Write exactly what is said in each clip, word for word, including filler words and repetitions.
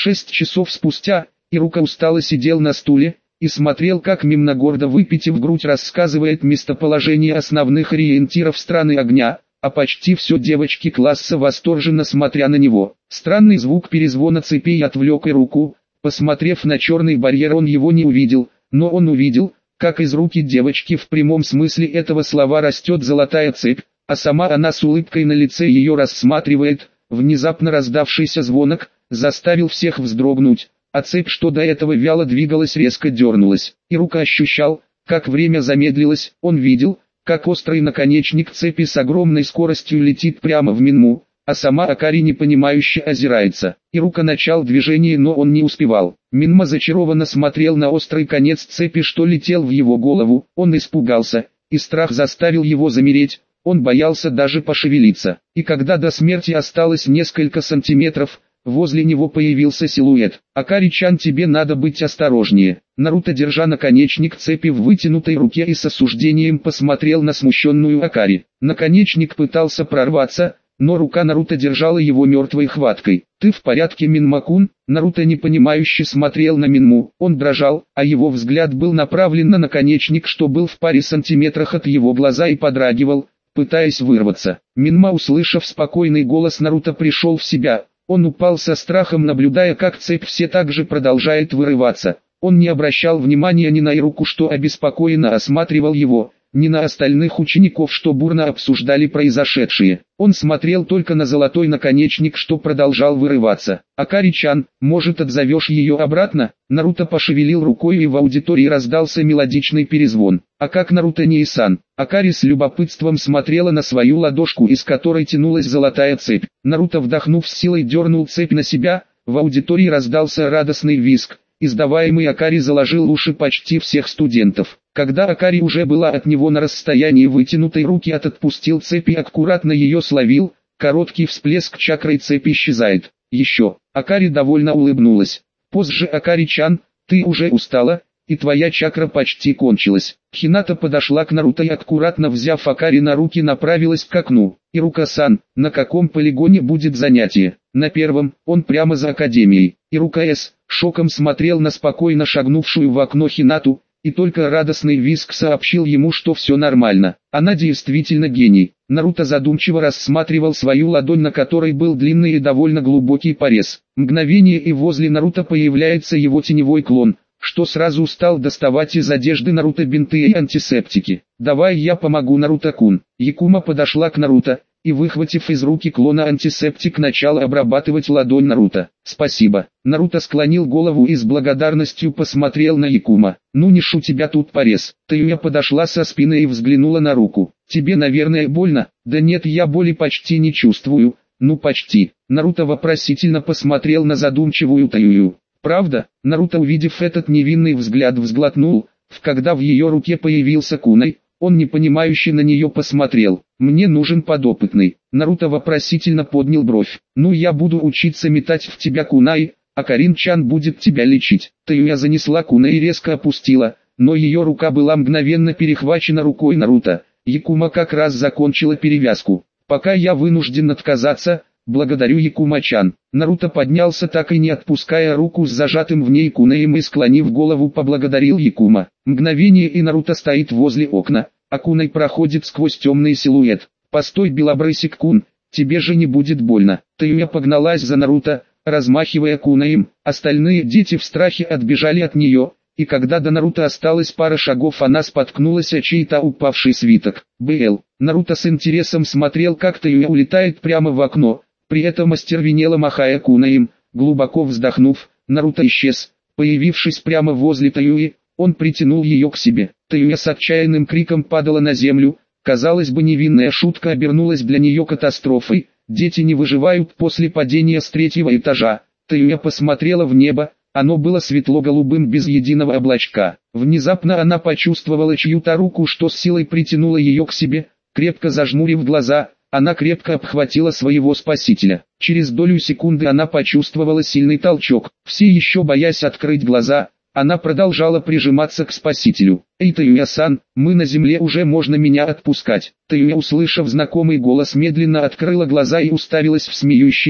Шесть часов спустя, Ирука устало сидел на стуле и смотрел, как Мимна, гордо выпитив грудь, рассказывает местоположение основных ориентиров страны огня, а почти все девочки класса восторженно смотря на него. Странный звук перезвона цепей отвлек Ируку. Посмотрев на черный барьер, он его не увидел, но он увидел, как из руки девочки в прямом смысле этого слова растет золотая цепь, а сама она с улыбкой на лице ее рассматривает. Внезапно раздавшийся звонок заставил всех вздрогнуть, а цепь, что до этого вяло двигалась, резко дернулась. Ирука ощущал, как время замедлилось. Он видел, как острый наконечник цепи с огромной скоростью летит прямо в Минму, а сама Акари непонимающе озирается. Ирука начал движение, но он не успевал. Минма зачарованно смотрел на острый конец цепи, что летел в его голову. Он испугался, и страх заставил его замереть. Он боялся даже пошевелиться. И когда до смерти осталось несколько сантиметров, возле него появился силуэт. «Акари-чан, тебе надо быть осторожнее». Наруто, держа наконечник цепи в вытянутой руке и с осуждением, посмотрел на смущенную Акари. Наконечник пытался прорваться, но рука Наруто держала его мертвой хваткой. «Ты в порядке, Минма-кун?» Наруто непонимающе смотрел на Минму. Он дрожал, а его взгляд был направлен на наконечник, что был в паре сантиметрах от его глаза, и подрагивал, пытаясь вырваться. Минма, услышав спокойный голос Наруто, пришел в себя. Он упал со страхом, наблюдая, как цепь все так же продолжает вырываться. Он не обращал внимания ни на Ируку, что обеспокоенно осматривал его, ни на остальных учеников, что бурно обсуждали произошедшее. Он смотрел только на золотой наконечник, что продолжал вырываться. «Акари-чан, может, отзовешь ее обратно?» Наруто пошевелил рукой, и в аудитории раздался мелодичный перезвон. «А как Наруто Nii-сан?» Акари с любопытством смотрела на свою ладошку, из которой тянулась золотая цепь. Наруто, вдохнув, с силой дернул цепь на себя. В аудитории раздался радостный визг. Издаваемый Акари заложил уши почти всех студентов. Когда Акари уже была от него на расстоянии вытянутой руки, от отпустил цепь и аккуратно ее словил. Короткий всплеск чакры, цепь исчезает. Еще. Акари довольно улыбнулась. Позже: «Акари-чан, ты уже устала, и твоя чакра почти кончилась». Хината подошла к Наруто и, аккуратно взяв Акари на руки, направилась к окну. «Ирука-сан, на каком полигоне будет занятие?» «На первом, он прямо за академией». Ирука-с шоком смотрел на спокойно шагнувшую в окно Хинату, и только радостный визг сообщил ему, что все нормально. Она действительно гений. Наруто задумчиво рассматривал свою ладонь, на которой был длинный и довольно глубокий порез. Мгновение, и возле Наруто появляется его теневой клон, что сразу стал доставать из одежды Наруто бинты и антисептики. «Давай я помогу, Наруто-кун». Якума подошла к Наруто и, выхватив из руки клона антисептик, начала обрабатывать ладонь Наруто. «Спасибо». Наруто склонил голову и с благодарностью посмотрел на Якума. «Ну не шу, тебя тут порез». Таюя подошла со спины и взглянула на руку. «Тебе, наверное, больно?» «Да нет, я боли почти не чувствую». «Ну почти». Наруто вопросительно посмотрел на задумчивую Таюю. «Правда?» Наруто, увидев этот невинный взгляд, взглотнул. Когда в ее руке появился кунай, он непонимающе на нее посмотрел. «Мне нужен подопытный». Наруто вопросительно поднял бровь. «Ну, я буду учиться метать в тебя кунай, а Карин-чан будет тебя лечить». Таюя занесла кунай и резко опустила, но ее рука была мгновенно перехвачена рукой Наруто. Якума как раз закончила перевязку. «Пока я вынужден отказаться, благодарю, Якума-чан». Наруто поднялся, так и не отпуская руку с зажатым в ней кунаем, и, склонив голову, поблагодарил Якума. Мгновение, и Наруто стоит возле окна, а кунай проходит сквозь темный силуэт. «Постой, белобрысик-кун, тебе же не будет больно». Таюя погналась за Наруто, размахивая кунаем. Остальные дети в страхе отбежали от нее, и когда до Наруто осталось пара шагов, она споткнулась о чей-то упавший свиток. «БЛ». Наруто с интересом смотрел, как Таюя улетает прямо в окно, при этом остервенело махая кунаем. Глубоко вздохнув, Наруто исчез. Появившись прямо возле Таюи, он притянул ее к себе. Таюя с отчаянным криком падала на землю. Казалось бы, невинная шутка обернулась для нее катастрофой. Дети не выживают после падения с третьего этажа. Таюя посмотрела в небо. Оно было светло-голубым, без единого облачка. Внезапно она почувствовала чью-то руку, что с силой притянула ее к себе. Крепко зажмурив глаза, она крепко обхватила своего спасителя. Через долю секунды она почувствовала сильный толчок. Все еще боясь открыть глаза, она продолжала прижиматься к спасителю. «Эй, Таюя-сан, мы на земле, уже можно меня отпускать». Таюя, услышав знакомый голос, медленно открыла глаза и уставилась в смеющийся,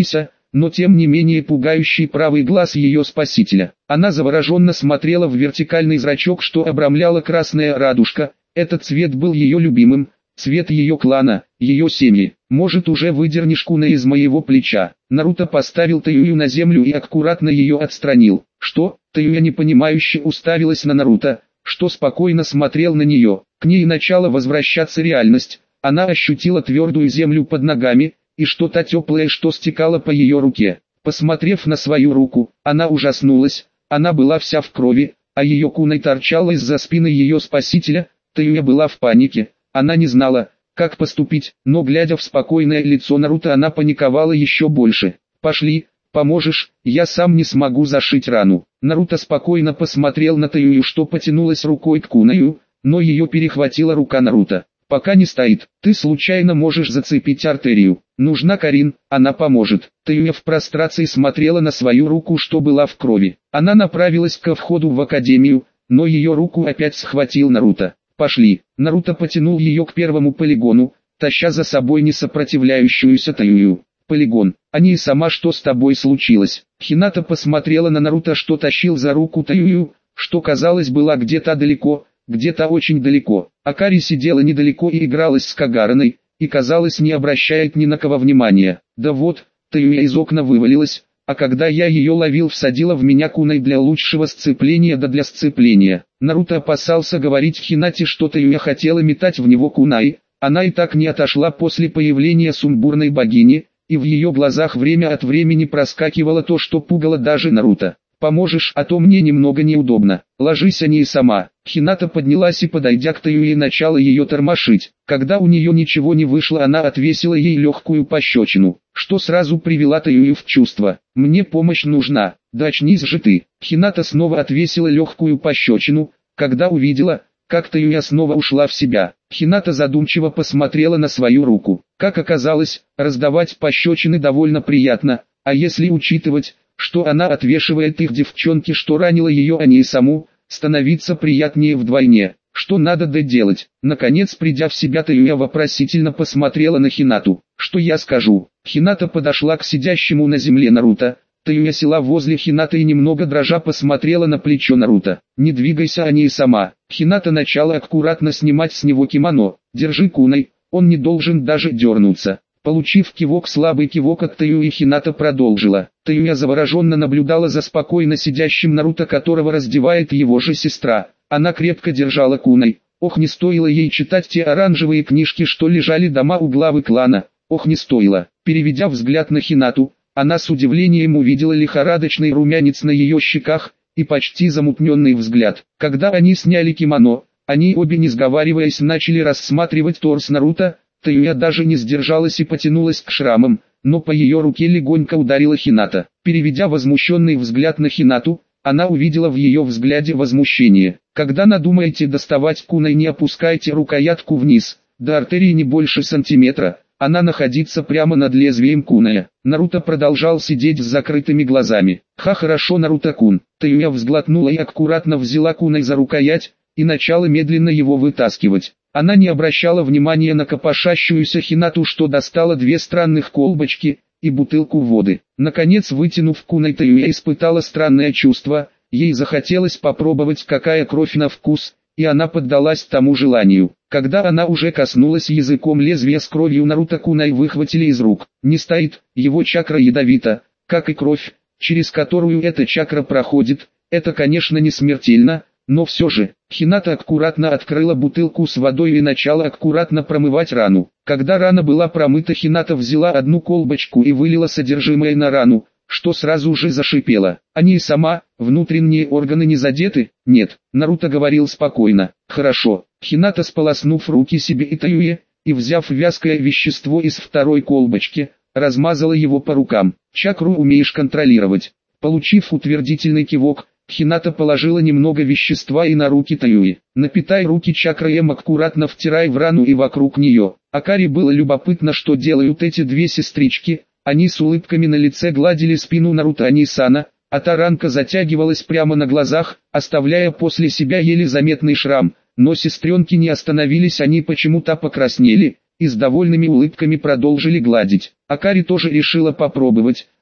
но тем не менее пугающий правый глаз ее спасителя. Она завороженно смотрела в вертикальный зрачок, что обрамляла красная радужка. Этот цвет был ее любимым, цвет ее клана, ее семьи. «Может, уже выдернешь куна из моего плеча?» Наруто поставил Таюю на землю и аккуратно ее отстранил. «Что?» Таюя непонимающе уставилась на Наруто, что спокойно смотрел на нее. К ней начала возвращаться реальность. Она ощутила твердую землю под ногами, и что-то теплое, что стекало по ее руке. Посмотрев на свою руку, она ужаснулась. Она была вся в крови, а ее кунай торчала из-за спины ее спасителя. Таюя была в панике. Она не знала, как поступить, но глядя в спокойное лицо Наруто, она паниковала еще больше. «Пошли, поможешь, я сам не смогу зашить рану». Наруто спокойно посмотрел на Таюю, что потянулась рукой к кунаю, но ее перехватила рука Наруто. «Пока не стоит, ты случайно можешь зацепить артерию. Нужна Карин, она поможет». Таюя в прострации смотрела на свою руку, что была в крови. Она направилась ко входу в академию, но ее руку опять схватил Наруто. «Пошли». Наруто потянул ее к первому полигону, таща за собой несопротивляющуюся Таюю. «Полигон, а не и сама, что с тобой случилось?» Хината посмотрела на Наруто, что тащил за руку Таюю, что казалось была где-то далеко, где-то очень далеко. Акари сидела недалеко и игралась с Кагараной, и казалось не обращает ни на кого внимания. «Да вот, Таюя из окна вывалилась, а когда я ее ловил, всадила в меня кунай для лучшего сцепления, да для сцепления». Наруто опасался говорить Хинате, что Таюя хотела метать в него кунай. Она и так не отошла после появления сумбурной богини, и в ее глазах время от времени проскакивало то, что пугало даже Наруто. «Поможешь, а то мне немного неудобно. Ложись, а не и сама». Хината поднялась и, подойдя к Таюе, начала ее тормошить. Когда у нее ничего не вышло, она отвесила ей легкую пощечину, что сразу привела Таюю в чувство. «Мне помощь нужна, да очнись же ты». Хината снова отвесила легкую пощечину, когда увидела, как Таюя снова ушла в себя. Хината задумчиво посмотрела на свою руку. Как оказалось, раздавать пощечины довольно приятно, а если учитывать, что она отвешивает их девчонке, что ранила ее, а не и саму, становиться приятнее вдвойне. Что надо доделать? Наконец, придя в себя, Таюя вопросительно посмотрела на Хинату. «Что я скажу?» Хината подошла к сидящему на земле Наруто. Таюя села возле Хинаты и немного дрожа посмотрела на плечо Наруто. «Не двигайся, а не и сама». Хината начала аккуратно снимать с него кимоно. «Держи кунай, он не должен даже дернуться». Получив кивок, слабый кивок от Таюи, Хината продолжила. Таюя завороженно наблюдала за спокойно сидящим Наруто, которого раздевает его же сестра. Она крепко держала кунай. Ох, не стоило ей читать те оранжевые книжки, что лежали дома у главы клана. Ох, не стоило. Переведя взгляд на Хинату, она с удивлением увидела лихорадочный румянец на ее щеках и почти замутненный взгляд. Когда они сняли кимоно, они обе, не сговариваясь, начали рассматривать торс Наруто. Таюя даже не сдержалась и потянулась к шрамам, но по ее руке легонько ударила Хината. Переведя возмущенный взгляд на Хинату, она увидела в ее взгляде возмущение. «Когда надумаете доставать кунай, не опускайте рукоятку вниз, до артерии не больше сантиметра, она находится прямо над лезвием куная». Наруто продолжал сидеть с закрытыми глазами. «Ха, хорошо, Наруто-кун». Таюя взглотнула и аккуратно взяла кунай за рукоять, и начала медленно его вытаскивать. Она не обращала внимания на копошащуюся Хинату, что достала две странных колбочки и бутылку воды. Наконец, вытянув кунай, Таюя испытала странное чувство. Ей захотелось попробовать, какая кровь на вкус, и она поддалась тому желанию. Когда она уже коснулась языком лезвия с кровью, Наруто кунай выхватили из рук. Не стоит, его чакра ядовита, как и кровь, через которую эта чакра проходит. Это, конечно, не смертельно, но все же. Хината аккуратно открыла бутылку с водой и начала аккуратно промывать рану. Когда рана была промыта, Хината взяла одну колбочку и вылила содержимое на рану, что сразу же зашипела. «Они и сама, внутренние органы не задеты?» «Нет», Наруто говорил спокойно. «Хорошо». Хината, сполоснув руки себе и Таюе, и взяв вязкое вещество из второй колбочки, размазала его по рукам. «Чакру умеешь контролировать». Получив утвердительный кивок, Хината положила немного вещества и на руки Таюи. «Напитай руки чакраем, аккуратно втирай в рану и вокруг нее». Акари было любопытно, что делают эти две сестрички. Они с улыбками на лице гладили спину Наруто Анисана, а та ранка затягивалась прямо на глазах, оставляя после себя еле заметный шрам. Но сестренки не остановились, они почему-то покраснели и с довольными улыбками продолжили гладить. Акари тоже решила попробовать.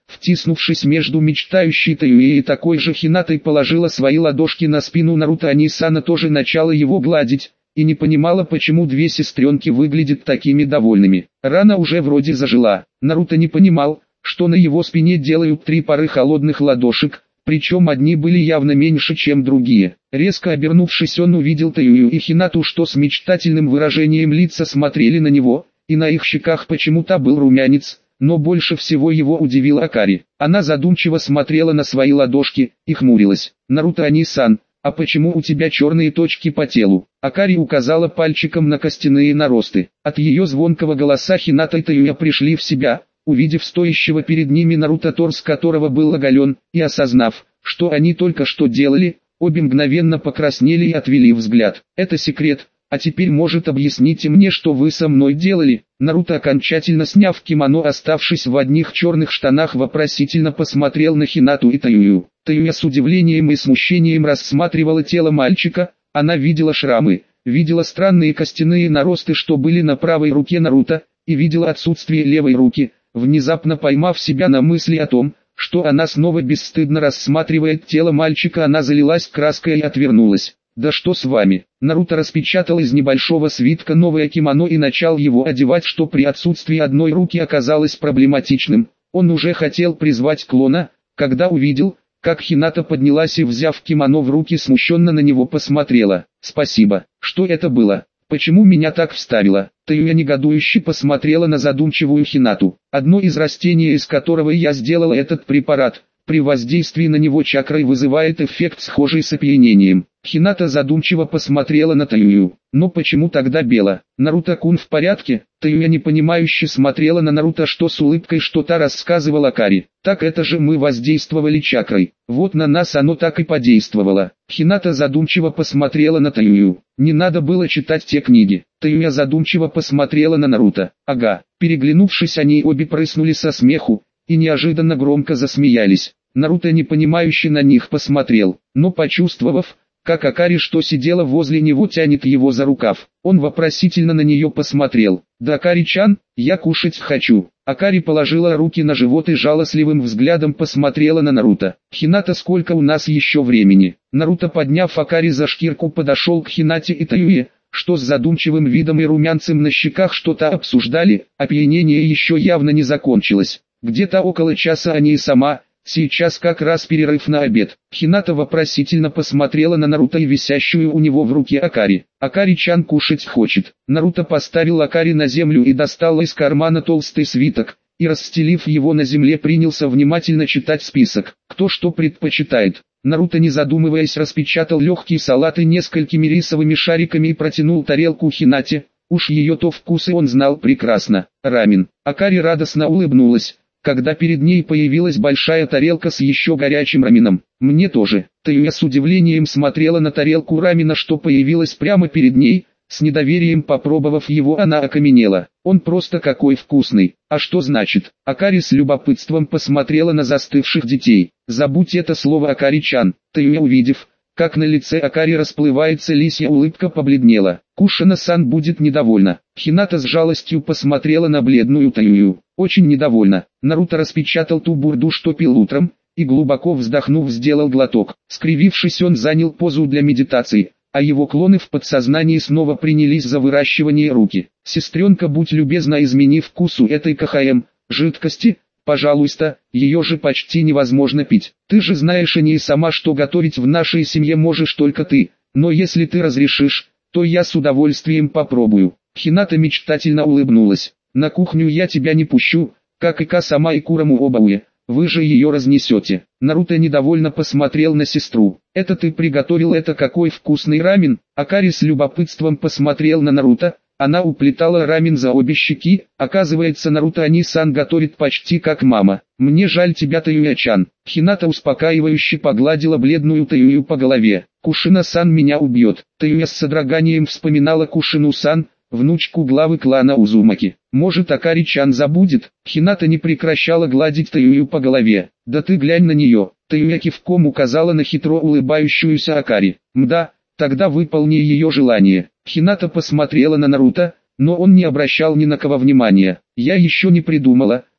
втиснувшись между мечтающей Таюи и такой же Хинатой, положила свои ладошки на спину Наруто. Анисана тоже начала его гладить, и не понимала, почему две сестренки выглядят такими довольными. Рана уже вроде зажила. Наруто не понимал, что на его спине делают три пары холодных ладошек, причем одни были явно меньше, чем другие. Резко обернувшись, он увидел Таюю и Хинату, что с мечтательным выражением лица смотрели на него, и на их щеках почему-то был румянец, но больше всего его удивила Акари. Она задумчиво смотрела на свои ладошки и хмурилась. «Наруто, Ани-сан, а почему у тебя черные точки по телу?» Акари указала пальчиком на костяные наросты. От ее звонкого голоса Хината и Таюя пришли в себя, увидев стоящего перед ними Наруто, торс которого был оголен, и осознав, что они только что делали, обе мгновенно покраснели и отвели взгляд. «Это секрет, а теперь, может, объясните мне, что вы со мной делали?» Наруто, окончательно сняв кимоно, оставшись в одних черных штанах, вопросительно посмотрел на Хинату и Таюю. Таюя с удивлением и смущением рассматривала тело мальчика. Она видела шрамы, видела странные костяные наросты, что были на правой руке Наруто, и видела отсутствие левой руки. Внезапно поймав себя на мысли о том, что она снова бесстыдно рассматривает тело мальчика, она залилась краской и отвернулась. «Да что с вами?» Наруто распечатал из небольшого свитка новое кимоно и начал его одевать, что при отсутствии одной руки оказалось проблематичным. Он уже хотел призвать клона, когда увидел, как Хината поднялась и, взяв кимоно в руки, смущенно на него посмотрела. «Спасибо. Что это было? Почему меня так вставило?» Таюя негодующе посмотрела на задумчивую Хинату. «Одно из растений, из которого я сделала этот препарат, при воздействии на него чакрой вызывает эффект, схожий с опьянением». Хината задумчиво посмотрела на Таюю. «Но почему тогда бело? Наруто-кун в порядке?» Таюя непонимающе смотрела на Наруто, что с улыбкой что-то рассказывал Акари. «Так это же мы воздействовали чакрой. Вот на нас оно так и подействовало». Хината задумчиво посмотрела на Таюю. «Не надо было читать те книги». Таюя задумчиво посмотрела на Наруто. «Ага». Переглянувшись, они обе прыснули со смеху и неожиданно громко засмеялись. Наруто непонимающе на них посмотрел, но, почувствовав, как Акари, что сидела возле него, тянет его за рукав, он вопросительно на нее посмотрел. «Да, Акари-чан, я кушать хочу». Акари положила руки на живот и жалостливым взглядом посмотрела на Наруто. «Хината, сколько у нас еще времени?» Наруто, подняв Акари за шкирку, подошел к Хинате и Таюе, что с задумчивым видом и румянцем на щеках что-то обсуждали. Опьянение еще явно не закончилось. Где-то около часа они и сама. Сейчас как раз перерыв на обед. Хината вопросительно посмотрела на Наруто и висящую у него в руке Акари. «Акари-чан кушать хочет». Наруто поставил Акари на землю и достал из кармана толстый свиток, и, расстелив его на земле, принялся внимательно читать список. Кто что предпочитает. Наруто, не задумываясь, распечатал легкий салат и несколькими рисовыми шариками и протянул тарелку Хинате. Уж ее-то вкусы он знал прекрасно. Рамен. Акари радостно улыбнулась, когда перед ней появилась большая тарелка с еще горячим раменом. «Мне тоже». Таюя с удивлением смотрела на тарелку рамена, что появилась прямо перед ней. С недоверием попробовав его, она окаменела. «Он просто какой вкусный». «А что значит?» Акари с любопытством посмотрела на застывших детей. «Забудь это слово, Акари-чан». Таюя, увидев, как на лице Акари расплывается лисья улыбка, побледнела. «Кушана-сан будет недовольна». Хината с жалостью посмотрела на бледную Таюю. «Очень недовольна». Наруто распечатал ту бурду, что пил утром, и, глубоко вздохнув, сделал глоток. Скривившись, он занял позу для медитации, а его клоны в подсознании снова принялись за выращивание руки. «Сестренка, будь любезна, измени вкусу этой КХМ жидкости, пожалуйста, ее же почти невозможно пить. Ты же знаешь, и не сама, что готовить в нашей семье можешь только ты, но если ты разрешишь, то я с удовольствием попробую». Хината мечтательно улыбнулась. «На кухню я тебя не пущу, как и Ка-сама и Кураму Обауэ, вы же ее разнесете». Наруто недовольно посмотрел на сестру. «Это ты приготовил это, какой вкусный рамен?» Акари с любопытством посмотрел на Наруто. Она уплетала рамен за обе щеки. Оказывается, Наруто Ани-сан готовит почти как мама. «Мне жаль тебя, Таюя-чан». Хината успокаивающе погладила бледную Таюю по голове. «Кушина-сан меня убьет». Таюя с содроганием вспоминала Кушину-сан, внучку главы клана Узумаки. «Может, Акари-чан забудет?» Хината не прекращала гладить Таюю по голове. «Да ты глянь на нее». Таюя кивком указала на хитро улыбающуюся Акари. «Мда, тогда выполни ее желание». Хината посмотрела на Наруто, но он не обращал ни на кого внимания. «Я еще не придумала,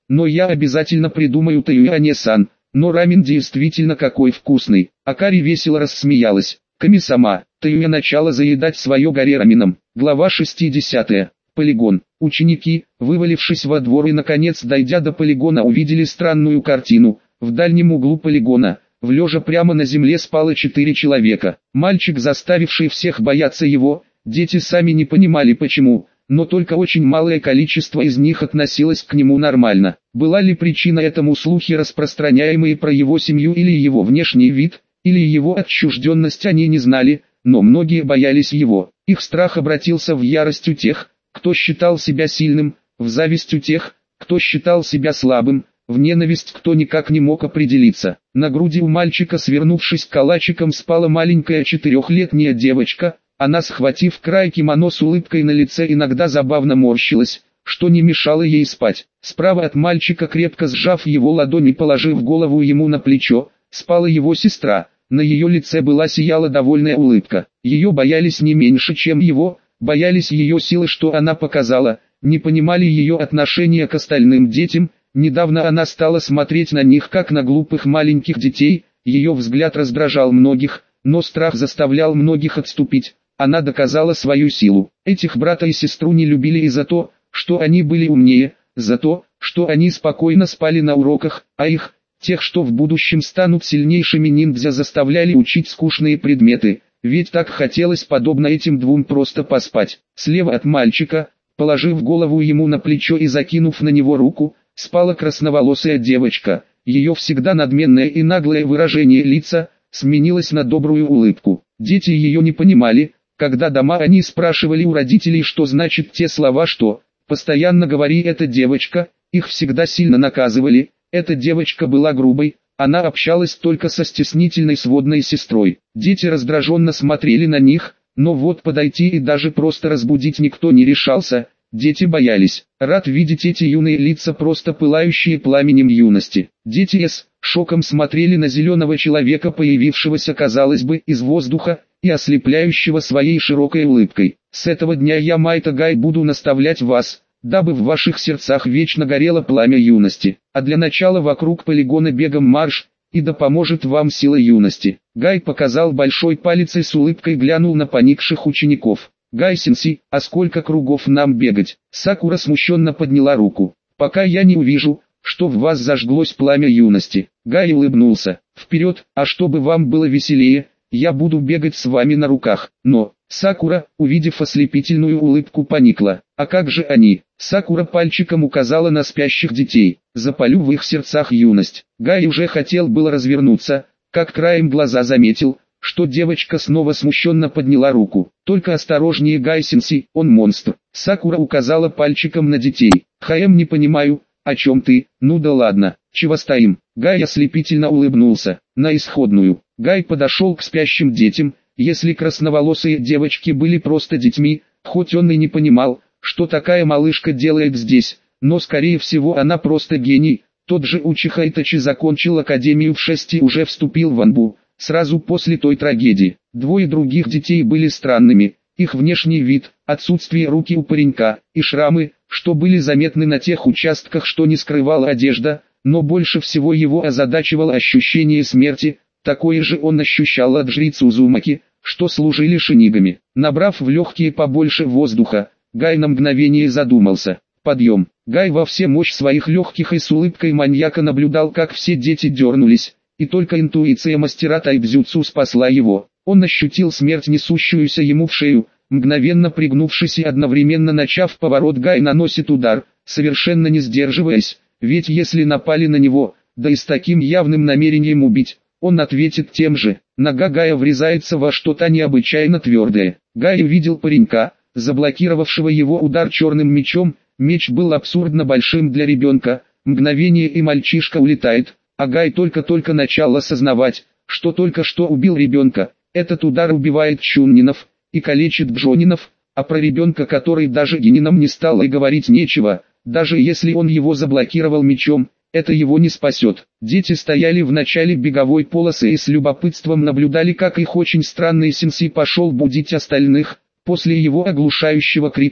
но я обязательно придумаю Таюяне-сан, но рамен действительно какой вкусный. Акари весело рассмеялась. Ками-сама, Таюя начала заедать свое горе раменом. Глава шестидесятая. Полигон. Ученики, вывалившись во двор и наконец дойдя до полигона, увидели странную картину. В дальнем углу полигона, в лежа прямо на земле, спало четыре человека. Мальчик, заставивший всех бояться его, дети сами не понимали почему, но только очень малое количество из них относилось к нему нормально. Была ли причина этому слухи, распространяемые про его семью, или его внешний вид, или его отчужденность, они не знали, но многие боялись его. Их страх обратился в ярость у тех, кто считал себя сильным, в зависть у тех, кто считал себя слабым, в ненависть, кто никак не мог определиться. На груди у мальчика, свернувшись калачиком, спала маленькая четырехлетняя девочка. Она, схватив край кимоно, с улыбкой на лице иногда забавно морщилась, что не мешало ей спать. Справа от мальчика, крепко сжав его ладонь и положив голову ему на плечо, спала его сестра. На ее лице была сияла довольная улыбка. Ее боялись не меньше, чем его, боялись ее силы, что она показала, не понимали ее отношения к остальным детям. Недавно она стала смотреть на них как на глупых маленьких детей, ее взгляд раздражал многих, но страх заставлял многих отступить. Она доказала свою силу. Этих брата и сестру не любили и за то, что они были умнее, за то, что они спокойно спали на уроках, а их, тех, что в будущем станут сильнейшими ниндзя, заставляли учить скучные предметы, ведь так хотелось подобно этим двум просто поспать. Слева от мальчика, положив голову ему на плечо и закинув на него руку, спала красноволосая девочка. Ее всегда надменное и наглое выражение лица сменилось на добрую улыбку. Дети ее не понимали. Когда дома они спрашивали у родителей, что значит те слова, что «постоянно говори эта девочка», их всегда сильно наказывали. Эта девочка была грубой, она общалась только со стеснительной сводной сестрой. Дети раздраженно смотрели на них, но вот подойти и даже просто разбудить никто не решался. Дети боялись. Рад видеть эти юные лица, просто пылающие пламенем юности. Дети с шоком смотрели на зеленого человека, появившегося, казалось бы, из воздуха, и ослепляющего своей широкой улыбкой. С этого дня я, Майта Гай, буду наставлять вас, дабы в ваших сердцах вечно горело пламя юности. А для начала вокруг полигона бегом марш, и да поможет вам сила юности. Гай показал большой палец и с улыбкой глянул на поникших учеников. Гай-сенсей, а сколько кругов нам бегать? Сакура смущенно подняла руку. Пока я не увижу, что в вас зажглось пламя юности. Гай улыбнулся. Вперед, а чтобы вам было веселее, я буду бегать с вами на руках. Но, Сакура, увидев ослепительную улыбку, поникла. А как же они? Сакура пальчиком указала на спящих детей. Запалю в их сердцах юность. Гай уже хотел было развернуться, как краем глаза заметил, что девочка снова смущенно подняла руку. Только осторожнее, Гай-сенсей, он монстр. Сакура указала пальчиком на детей. Хаэм, не понимаю, о чем ты? Ну да ладно, чего стоим? Гай ослепительно улыбнулся. На исходную. Гай подошел к спящим детям. Если красноволосые девочки были просто детьми, хоть он и не понимал, что такая малышка делает здесь, но скорее всего она просто гений. Тот же Учиха Итачи закончил академию в шесть и уже вступил в Анбу. Сразу после той трагедии, двое других детей были странными. Их внешний вид, отсутствие руки у паренька и шрамы, что были заметны на тех участках, что не скрывала одежда, но больше всего его озадачивало ощущение смерти. Такое же он ощущал от жриц Узумаки, что служили шинигами. Набрав в легкие побольше воздуха, Гай на мгновение задумался. Подъем. Гай во все мощь своих легких и с улыбкой маньяка наблюдал, как все дети дернулись. И только интуиция мастера тайбзюцу спасла его. Он ощутил смерть, несущуюся ему в шею. Мгновенно пригнувшись и одновременно начав поворот, Гай наносит удар, совершенно не сдерживаясь. Ведь если напали на него, да и с таким явным намерением убить, он ответит тем же. Нога Гая врезается во что-то необычайно твердое. Гай видел паренька, заблокировавшего его удар черным мечом. Меч был абсурдно большим для ребенка. Мгновение и мальчишка улетает. А Гай только-только начал осознавать, что только что убил ребенка. Этот удар убивает чуннинов и калечит джонинов, а про ребенка, который даже генином не стал, и говорить нечего. Даже если он его заблокировал мечом, это его не спасет. Дети стояли в начале беговой полосы и с любопытством наблюдали, как их очень странный сенсей пошел будить остальных. После его оглушающего крика,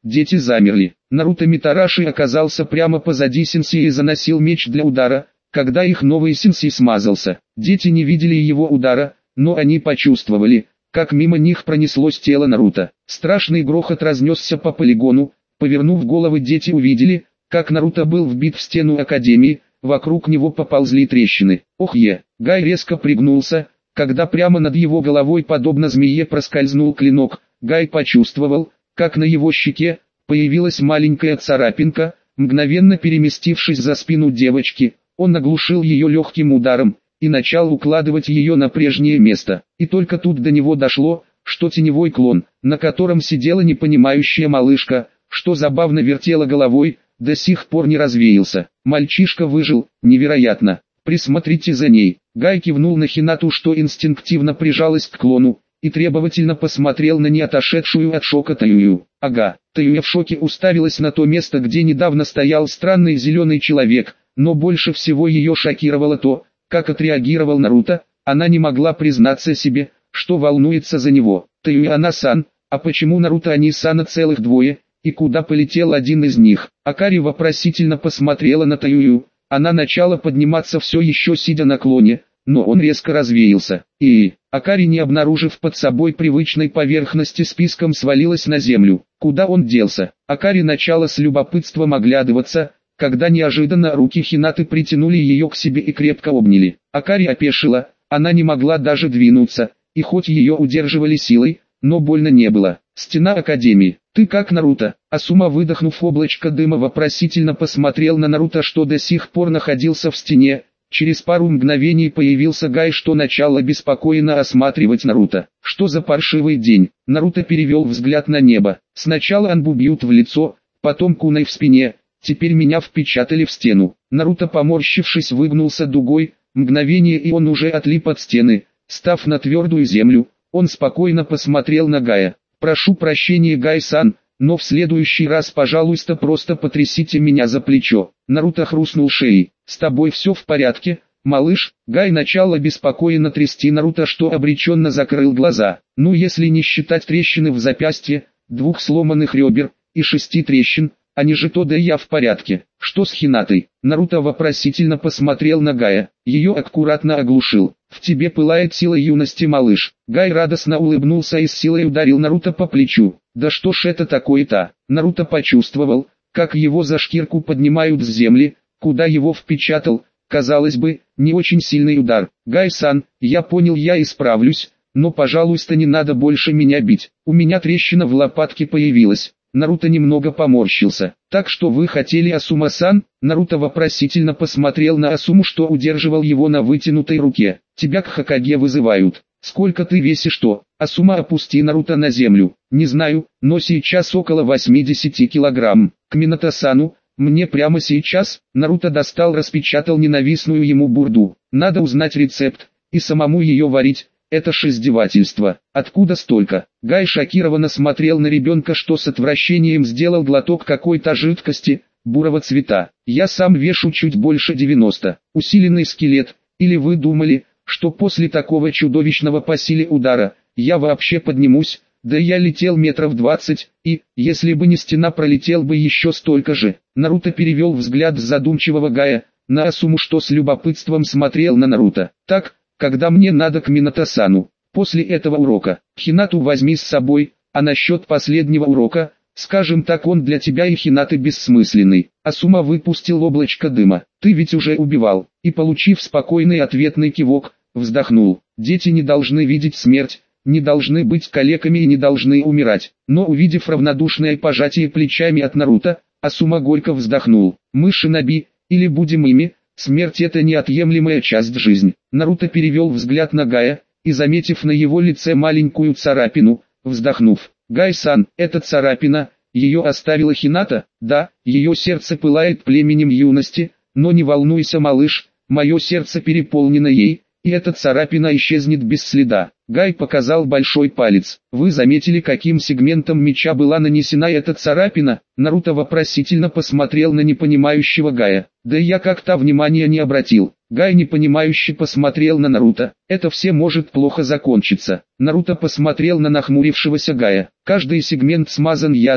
Дети замерли. Наруто Митараши оказался прямо позади сенсей и заносил меч для удара, когда их новый сенсей смазался. Дети не видели его удара, но они почувствовали, как мимо них пронеслось тело Наруто. Страшный грохот разнесся по полигону. Повернув головы, дети увидели, как Наруто был вбит в стену Академии, вокруг него поползли трещины. Ох е! Гай резко пригнулся, когда прямо над его головой подобно змее проскользнул клинок. Гай почувствовал, как на его щеке появилась маленькая царапинка. Мгновенно переместившись за спину девочки, он оглушил ее легким ударом и начал укладывать ее на прежнее место. И только тут до него дошло, что теневой клон, на котором сидела непонимающая малышка, что забавно вертела головой, до сих пор не развеялся. Мальчишка выжил, невероятно. Присмотрите за ней. Гай кивнул на Хинату, что инстинктивно прижалась к клону, и требовательно посмотрел на не отошедшую от шока Таюю. Ага, Таюя в шоке уставилась на то место, где недавно стоял странный зеленый человек, но больше всего ее шокировало то, как отреагировал Наруто. Она не могла признаться себе, что волнуется за него. Таюя-сан, а почему Наруто они-сана целых двое, и куда полетел один из них? Акари вопросительно посмотрела на Таюю. Она начала подниматься все еще сидя на клоне, но он резко развеялся. И Акари, не обнаружив под собой привычной поверхности, списком свалилась на землю. Куда он делся? Акари начала с любопытством оглядываться, когда неожиданно руки Хинаты притянули ее к себе и крепко обняли. Акари опешила, она не могла даже двинуться, и хоть ее удерживали силой, но больно не было. Стена Академии. Ты как, Наруто? Асума, выдохнув облачко дыма, вопросительно посмотрел на Наруто, что до сих пор находился в стене. Через пару мгновений появился Гай, что начал обеспокоенно осматривать Наруто. Что за паршивый день? Наруто перевел взгляд на небо. Сначала Анбу бьют в лицо, потом куной в спине, теперь меня впечатали в стену. Наруто, поморщившись, выгнулся дугой. Мгновение, и он уже отлип от стены. Став на твердую землю, он спокойно посмотрел на Гая. «Прошу прощения, Гай-сан, но в следующий раз, пожалуйста, просто потрясите меня за плечо». Наруто хрустнул шеей. «С тобой все в порядке, малыш?» Гай начал обеспокоенно трясти Наруто, что обреченно закрыл глаза. «Ну, если не считать трещины в запястье, двух сломанных ребер и шести трещин, они же то, да я в порядке. Что с Хинатой?» Наруто вопросительно посмотрел на Гая. Ее аккуратно оглушил. «В тебе пылает сила юности, малыш». Гай радостно улыбнулся и с силой ударил Наруто по плечу. «Да что ж это такое-то?» Наруто почувствовал, как его за шкирку поднимают с земли, куда его впечатал, казалось бы, не очень сильный удар. «Гай-сан, я понял, я исправлюсь, но пожалуйста, не надо больше меня бить. У меня трещина в лопатке появилась». Наруто немного поморщился. «Так что вы хотели, Асума-сан?» Наруто вопросительно посмотрел на Асуму, что удерживал его на вытянутой руке. «Тебя к Хокаге вызывают. Сколько ты весишь?» «Что?» Асума, опусти Наруто на землю. «Не знаю, но сейчас около восьмидесяти килограмм. К Минато-сану, мне прямо сейчас?» Наруто достал, распечатал ненавистную ему бурду. «Надо узнать рецепт и самому ее варить. Это ж издевательство. Откуда столько?» Гай шокированно смотрел на ребенка, что с отвращением сделал глоток какой-то жидкости, бурого цвета. «Я сам вешу чуть больше девяноста. Усиленный скелет. Или вы думали, что после такого чудовищного по силе удара, я вообще поднимусь?» «Да я летел метров двадцать, и, если бы не стена, пролетел бы еще столько же». Наруто перевел взгляд с задумчивого Гая на Асуму, что с любопытством смотрел на Наруто. «Так, когда мне надо к Минато-сану, после этого урока. Хинату возьми с собой, а насчет последнего урока, скажем так, он для тебя и Хинаты бессмысленный». Асума выпустил облачко дыма. «Ты ведь уже убивал». И, получив спокойный ответный кивок, вздохнул. «Дети не должны видеть смерть, не должны быть калеками и не должны умирать». Но, увидев равнодушное пожатие плечами от Наруто, Асума горько вздохнул. «Мы шиноби, или будем ими, смерть — это неотъемлемая часть жизни». Наруто перевел взгляд на Гая, и, заметив на его лице маленькую царапину, вздохнув. «Гай-сан, эта царапина, ее оставила Хината?» «Да, ее сердце пылает племенем юности, но не волнуйся, малыш, мое сердце переполнено ей, и эта царапина исчезнет без следа». Гай показал большой палец. «Вы заметили, каким сегментом меча была нанесена эта царапина?» Наруто вопросительно посмотрел на непонимающего Гая. «Да я как-то внимания не обратил». Гай непонимающе посмотрел на Наруто. «Это все может плохо закончиться». Наруто посмотрел на нахмурившегося Гая. «Каждый сегмент смазан ядом,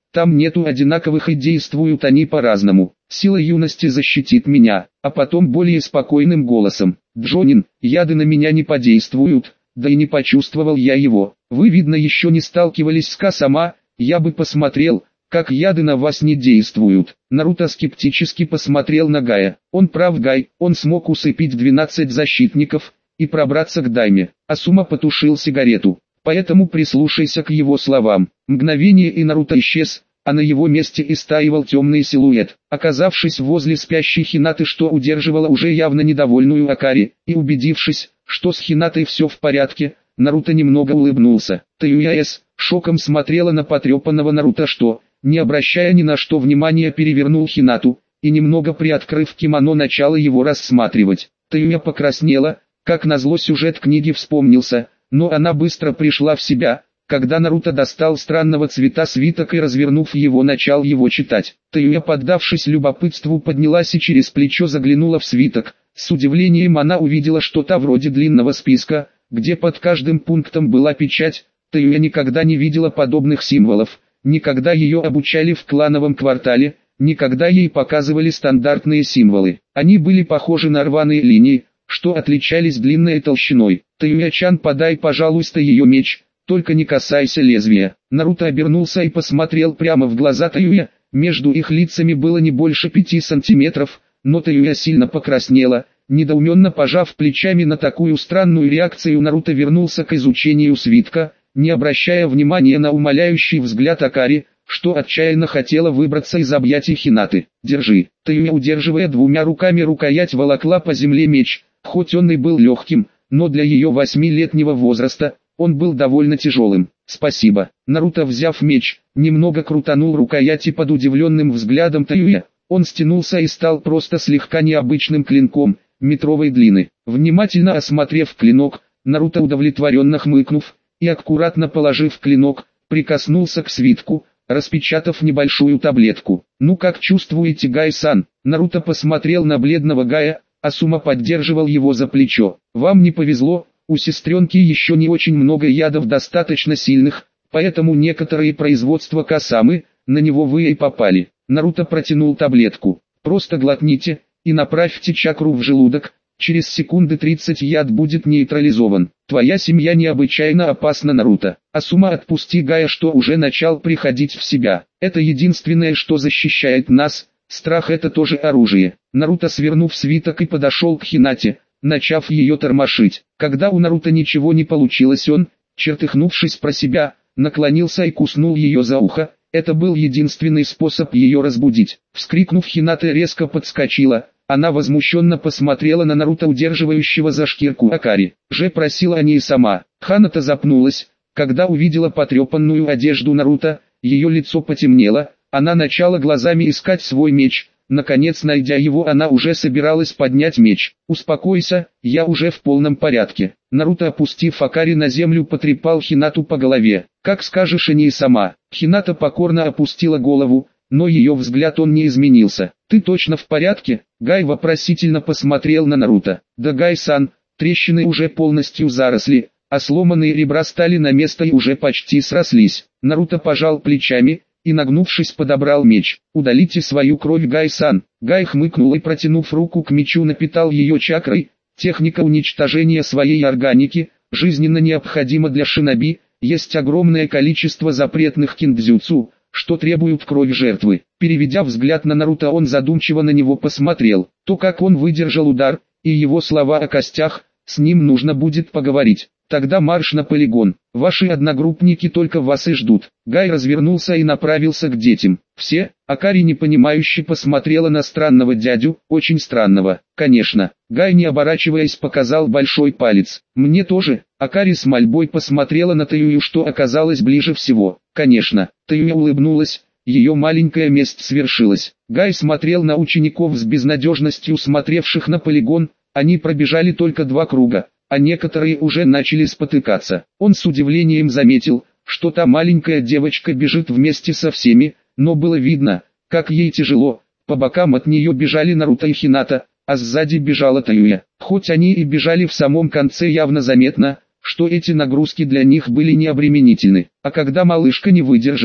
Там нету одинаковых и действуют они по-разному. Сила юности защитит меня, а потом более спокойным голосом. Джонин, яды на меня не подействуют, да и не почувствовал я его. Вы, видно, еще не сталкивались с Касама, я бы посмотрел, как яды на вас не действуют. Наруто скептически посмотрел на Гая. Он прав, Гай, он смог усыпить двенадцать защитников и пробраться к Дайме. Асума потушил сигарету. Поэтому прислушайся к его словам. Мгновение и Наруто исчез, а на его месте истаивал темный силуэт. Оказавшись возле спящей Хинаты, что удерживала уже явно недовольную Акари, и убедившись, что с Хинатой все в порядке, Наруто немного улыбнулся. Тэюя-эс шоком смотрела на потрепанного Наруто, что, не обращая ни на что внимания, перевернул Хинату, и немного приоткрыв кимоно, начала его рассматривать. Тэюя покраснела, как назло сюжет книги вспомнился, но она быстро пришла в себя, когда Наруто достал странного цвета свиток и, развернув его, начал его читать. Тэюя, поддавшись любопытству, поднялась и через плечо заглянула в свиток. С удивлением она увидела что-то вроде длинного списка, где под каждым пунктом была печать. Тэюя никогда не видела подобных символов, никогда ее обучали в клановом квартале, никогда ей показывали стандартные символы. Они были похожи на рваные линии, что отличались длинной толщиной. Тэюя-чан, подай, пожалуйста, ее меч, только не касайся лезвия. Наруто обернулся и посмотрел прямо в глаза Тэюя. Между их лицами было не больше пяти сантиметров, но Тэюя сильно покраснела. Недоуменно пожав плечами на такую странную реакцию, Наруто вернулся к изучению свитка, не обращая внимания на умоляющий взгляд Акари, что отчаянно хотела выбраться из объятий Хинаты. «Держи». Тэюя, удерживая двумя руками рукоять, волокла по земле меч. Хоть он и был легким, но для ее восьмилетнего возраста, он был довольно тяжелым. «Спасибо». Наруто, взяв меч, немного крутанул рукояти под удивленным взглядом Тэюя. Он стянулся и стал просто слегка необычным клинком, метровой длины. Внимательно осмотрев клинок, Наруто, удовлетворенно хмыкнув, и аккуратно положив клинок, прикоснулся к свитку, распечатав небольшую таблетку. «Ну как чувствуете, Гай-сан?» Наруто посмотрел на бледного Гая, Асума поддерживал его за плечо. «Вам не повезло, у сестренки еще не очень много ядов достаточно сильных, поэтому некоторые производства Касамы, на него вы и попали». Наруто протянул таблетку. «Просто глотните, и направьте чакру в желудок, через секунды тридцать яд будет нейтрализован. Твоя семья необычайно опасна, Наруто». Асума, отпусти Гая, что уже начал приходить в себя. «Это единственное, что защищает нас. Страх — это тоже оружие». Наруто, свернув свиток, и подошел к Хинате, начав ее тормошить. Когда у Наруто ничего не получилось, он, чертыхнувшись про себя, наклонился и куснул ее за ухо. Это был единственный способ ее разбудить. Вскрикнув, Хината резко подскочила. Она возмущенно посмотрела на Наруто, удерживающего за шкирку Акари. Же просила о ней сама. Ханата запнулась, когда увидела потрепанную одежду Наруто. Ее лицо потемнело. Она начала глазами искать свой меч. Наконец, найдя его, она уже собиралась поднять меч. «Успокойся, я уже в полном порядке». Наруто, опустив Акари на землю, потрепал Хинату по голове. «Как скажешь, и не сама». Хината покорно опустила голову, но ее взгляд он не изменился. «Ты точно в порядке?» Гай вопросительно посмотрел на Наруто. «Да, Гай-сан, трещины уже полностью заросли, а сломанные ребра стали на место и уже почти срослись». Наруто пожал плечами и, нагнувшись, подобрал меч. «Удалите свою кровь, Гай-сан». Гай хмыкнул и, протянув руку к мечу, напитал ее чакрой. Техника уничтожения своей органики, жизненно необходима для шиноби. Есть огромное количество запретных киндзюцу, что требуют крови жертвы. Переведя взгляд на Наруто, он задумчиво на него посмотрел. То, как он выдержал удар, и его слова о костях, с ним нужно будет поговорить. Тогда марш на полигон. Ваши одногруппники только вас и ждут». Гай развернулся и направился к детям. Все, Акари непонимающе посмотрела на странного дядю, очень странного. «Конечно». Гай, не оборачиваясь, показал большой палец. «Мне тоже». Акари с мольбой посмотрела на Тэюю, что оказалось ближе всего. «Конечно». Тэюя улыбнулась. Ее маленькая месть свершилась. Гай смотрел на учеников с безнадежностью смотревших на полигон. Они пробежали только два круга, а некоторые уже начали спотыкаться. Он с удивлением заметил, что та маленькая девочка бежит вместе со всеми, но было видно, как ей тяжело. По бокам от нее бежали Наруто и Хината, а сзади бежала Тэюя. Хоть они и бежали в самом конце, явно заметно, что эти нагрузки для них были необременительны. А когда малышка не выдержала,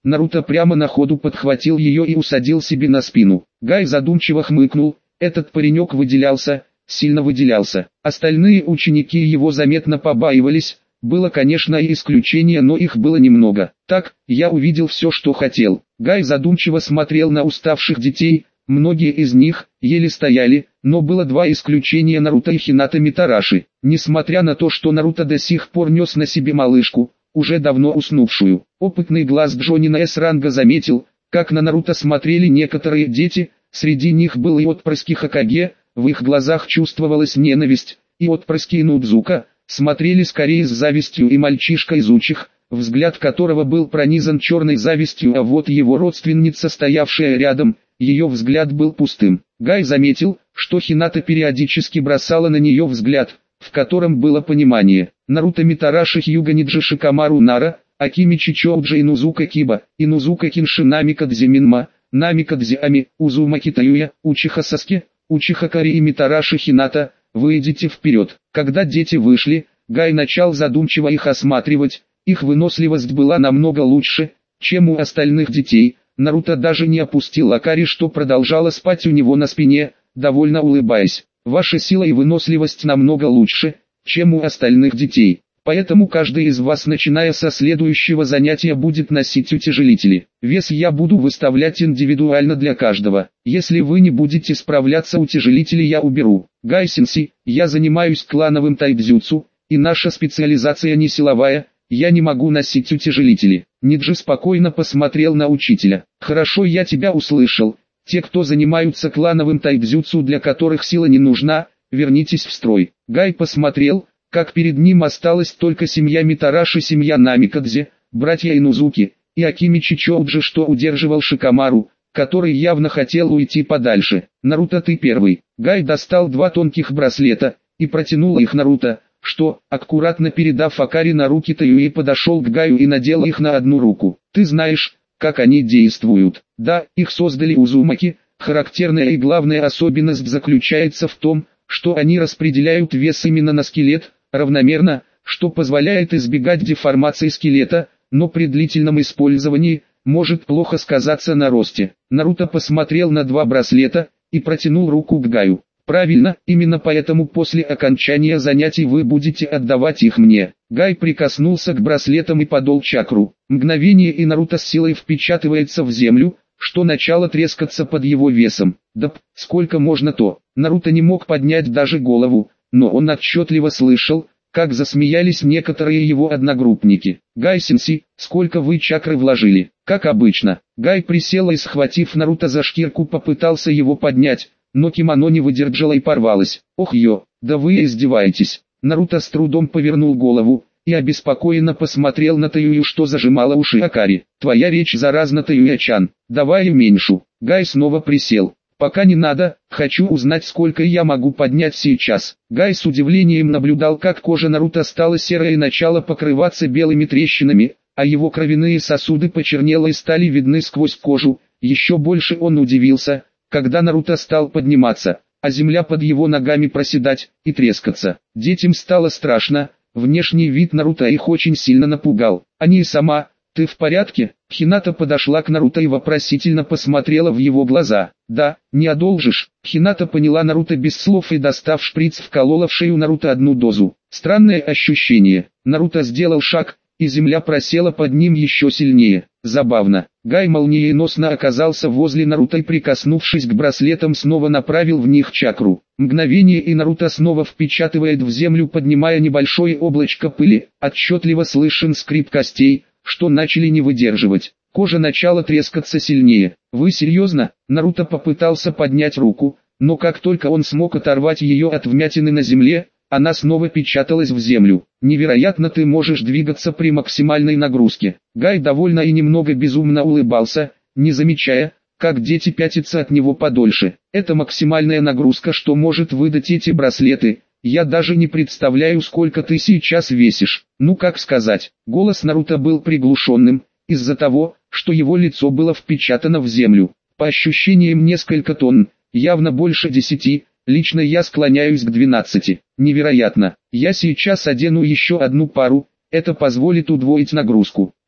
Наруто прямо на ходу подхватил ее и усадил себе на спину. Гай задумчиво хмыкнул, этот паренек выделялся, сильно выделялся. Остальные ученики его заметно побаивались, было конечно и исключение, но их было немного. Так, я увидел все, что хотел. Гай задумчиво смотрел на уставших детей, многие из них еле стояли, но было два исключения: Наруто и Хината Митараши. Несмотря на то, что Наруто до сих пор нес на себе малышку, уже давно уснувшую, опытный глаз Джонина С-ранга заметил, как на Наруто смотрели некоторые дети, среди них был и отпрыски Хокаге, в их глазах чувствовалась ненависть, и отпрыски Инудзука смотрели скорее с завистью, и мальчишка из Учих, взгляд которого был пронизан черной завистью, а вот его родственница, стоявшая рядом, ее взгляд был пустым. Гай заметил, что Хината периодически бросала на нее взгляд, в котором было понимание. Наруто Митараши Хьюга Ниджи Шикамару Нара, Акимичи Чоуджи Инузука Киба, Инузука Кинши Намикадзе Минма, Намикадзе Ами, Узумаки Таюя, Учиха Саске, Учиха Кари и Митараши Хината, вы идите вперед. Когда дети вышли, Гай начал задумчиво их осматривать, их выносливость была намного лучше, чем у остальных детей. Наруто даже не опустил Акари, что продолжала спать у него на спине, довольно улыбаясь. Ваша сила и выносливость намного лучше, чем у остальных детей. Поэтому каждый из вас, начиная со следующего занятия, будет носить утяжелители. Вес я буду выставлять индивидуально для каждого. Если вы не будете справляться, утяжелители я уберу. Гай-сенсей, я занимаюсь клановым тайдзюцу, и наша специализация не силовая, я не могу носить утяжелители. Ниджи спокойно посмотрел на учителя. Хорошо, я тебя услышал. Те, кто занимаются клановым тайдзюцу, для которых сила не нужна, вернитесь в строй. Гай посмотрел, как перед ним осталась только семья Митараши, семья Намикадзе, братья Инузуки, и Акимичи Чоуджи, что удерживал Шикамару, который явно хотел уйти подальше. Наруто, ты первый. Гай достал два тонких браслета и протянул их Наруто, что, аккуратно передав Акари на руки Таюи, подошел к Гаю и надел их на одну руку. Ты знаешь, как они действуют? Да, их создали Узумаки. Характерная и главная особенность заключается в том, что они распределяют вес именно на скелет, равномерно, что позволяет избегать деформации скелета, но при длительном использовании может плохо сказаться на росте. Наруто посмотрел на два браслета и протянул руку к Гаю. Правильно, именно поэтому после окончания занятий вы будете отдавать их мне. Гай прикоснулся к браслетам и подол чакру. Мгновение, и Наруто с силой впечатывается в землю, что начало трескаться под его весом. Да сколько можно то? Наруто не мог поднять даже голову, но он отчетливо слышал, как засмеялись некоторые его одногруппники. Гай-сенсей, сколько вы чакры вложили? Как обычно. Гай присел и, схватив Наруто за шкирку, попытался его поднять, но кимоно не выдержало и порвалось. Ох ё, да вы издеваетесь. Наруто с трудом повернул голову и обеспокоенно посмотрел на Таюю, что зажимала уши Акари. Твоя речь заразна, Таюя-чан, давай уменьшу. Гай снова присел. Пока не надо, хочу узнать, сколько я могу поднять сейчас. Гай с удивлением наблюдал, как кожа Наруто стала серой и начала покрываться белыми трещинами, а его кровяные сосуды почернело и стали видны сквозь кожу. Еще больше он удивился, когда Наруто стал подниматься, а земля под его ногами проседать и трескаться. Детям стало страшно, внешний вид Наруто их очень сильно напугал. Они и сама, ты в порядке? Хината подошла к Наруто и вопросительно посмотрела в его глаза. Да, не одолжишь. Хината поняла Наруто без слов и, достав шприц, вколола в шею Наруто одну дозу. Странное ощущение. Наруто сделал шаг, и земля просела под ним еще сильнее. Забавно. Гай молниеносно оказался возле Наруто и, прикоснувшись к браслетам, снова направил в них чакру. Мгновение, и Наруто снова впечатывает в землю, поднимая небольшое облачко пыли. Отчетливо слышен скрип костей, что начали не выдерживать. Кожа начала трескаться сильнее. Вы серьезно? Наруто попытался поднять руку, но как только он смог оторвать ее от вмятины на земле, она снова печаталась в землю. Невероятно, ты можешь двигаться при максимальной нагрузке. Гай довольно и немного безумно улыбался, не замечая, как дети пятятся от него подольше. Это максимальная нагрузка, что может выдать эти браслеты. Я даже не представляю, сколько ты сейчас весишь. Ну, как сказать. Голос Наруто был приглушенным, из-за того, что его лицо было впечатано в землю. По ощущениям несколько тонн, явно больше десяти. Лично я склоняюсь к двенадцати. Невероятно. Я сейчас одену еще одну пару, это позволит удвоить нагрузку.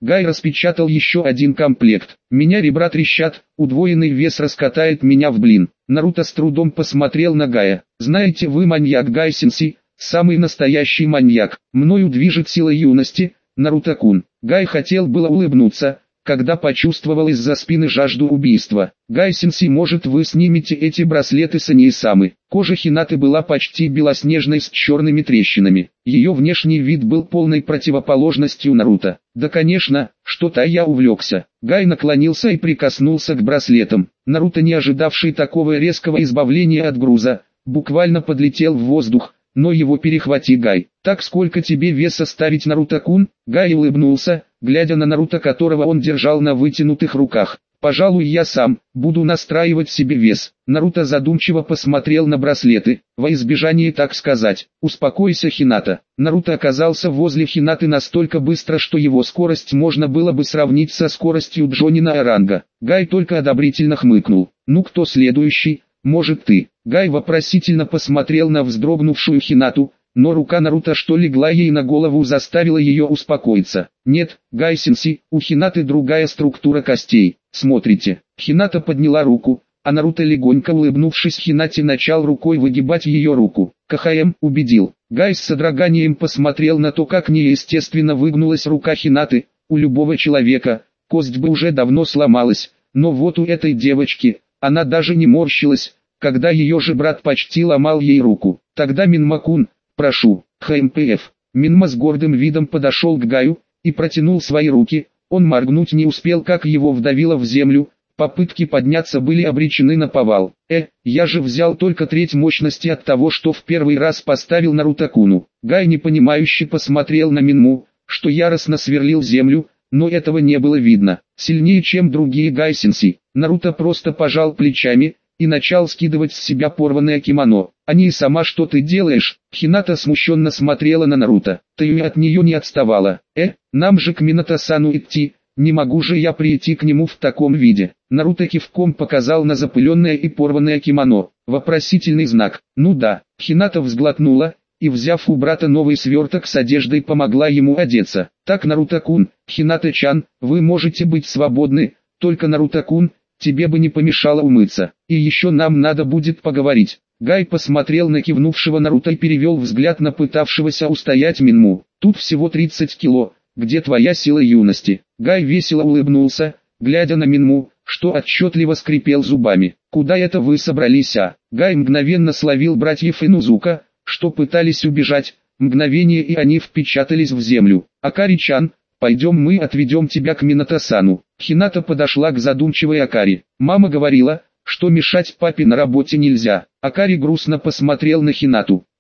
Гай распечатал еще один комплект. Меня ребра трещат, удвоенный вес раскатает меня в блин. Наруто с трудом посмотрел на Гая. Знаете, вы маньяк, Гай-сенсей, самый настоящий маньяк. Мною движет сила юности, Наруто-кун. Гай хотел было улыбнуться, когда почувствовал из-за спины жажду убийства. Гай-сенсей, может, вы снимете эти браслеты с Ании-самы? Кожа Хинаты была почти белоснежной с черными трещинами. Ее внешний вид был полной противоположностью Наруто. Да, конечно, что-то я увлекся. Гай наклонился и прикоснулся к браслетам. Наруто, не ожидавший такого резкого избавления от груза, буквально подлетел в воздух, но его перехвати Гай. Так сколько тебе веса ставить, Наруто-кун? Гай улыбнулся, глядя на Наруто, которого он держал на вытянутых руках. Пожалуй, я сам буду настраивать себе вес. Наруто задумчиво посмотрел на браслеты. Во избежание, так сказать. Успокойся, Хината. Наруто оказался возле Хинаты настолько быстро, что его скорость можно было бы сравнить со скоростью Джонина Оранга. Гай только одобрительно хмыкнул. Ну, кто следующий? Может, ты? Гай вопросительно посмотрел на вздрогнувшую Хинату, но рука Наруто, что легла ей на голову, заставила ее успокоиться. Нет, Гай-сенсей, у Хинаты другая структура костей. Смотрите. Хината подняла руку, а Наруто, легонько улыбнувшись Хинате, начал рукой выгибать ее руку. КХМ убедил. Гай с содроганием посмотрел на то, как неестественно выгнулась рука Хинаты. У любого человека кость бы уже давно сломалась, но вот у этой девочки она даже не морщилась, когда ее же брат почти ломал ей руку. Тогда Минма-кун, прошу, ХМПФ. Минма с гордым видом подошел к Гаю и протянул свои руки. Он моргнуть не успел, как его вдавило в землю. Попытки подняться были обречены на повал. Э, я же взял только треть мощности от того, что в первый раз поставил Наруто-куну. Гай непонимающе посмотрел на Минму, что яростно сверлил землю, но этого не было видно. Сильнее, чем другие, Гай-сенсей. Наруто просто пожал плечами и начал скидывать с себя порванное кимоно. «Ани, сама что ты делаешь?» Хината смущенно смотрела на Наруто. «Ты и от нее не отставала. Э, нам же к Минато-сану идти, не могу же я прийти к нему в таком виде». Наруто кивком показал на запыленное и порванное кимоно. Вопросительный знак. «Ну да». Хината взглотнула и, взяв у брата новый сверток с одеждой, помогла ему одеться. «Так, Наруто-кун, Хината-чан, вы можете быть свободны, только, Наруто-кун, тебе бы не помешало умыться. И еще нам надо будет поговорить». Гай посмотрел на кивнувшего Наруто и перевел взгляд на пытавшегося устоять Минму. «Тут всего тридцать кило, где твоя сила юности?» Гай весело улыбнулся, глядя на Минму, что отчетливо скрипел зубами. «Куда это вы собрались, а?» Гай мгновенно словил братьев Инузука, что пытались убежать. Мгновение, и они впечатались в землю. «Акари-чан, пойдем, мы отведем тебя к Минато-сану». Хината подошла к задумчивой Акари. «Мама говорила, что мешать папе на работе нельзя». Акари грустно посмотрел на Хинату.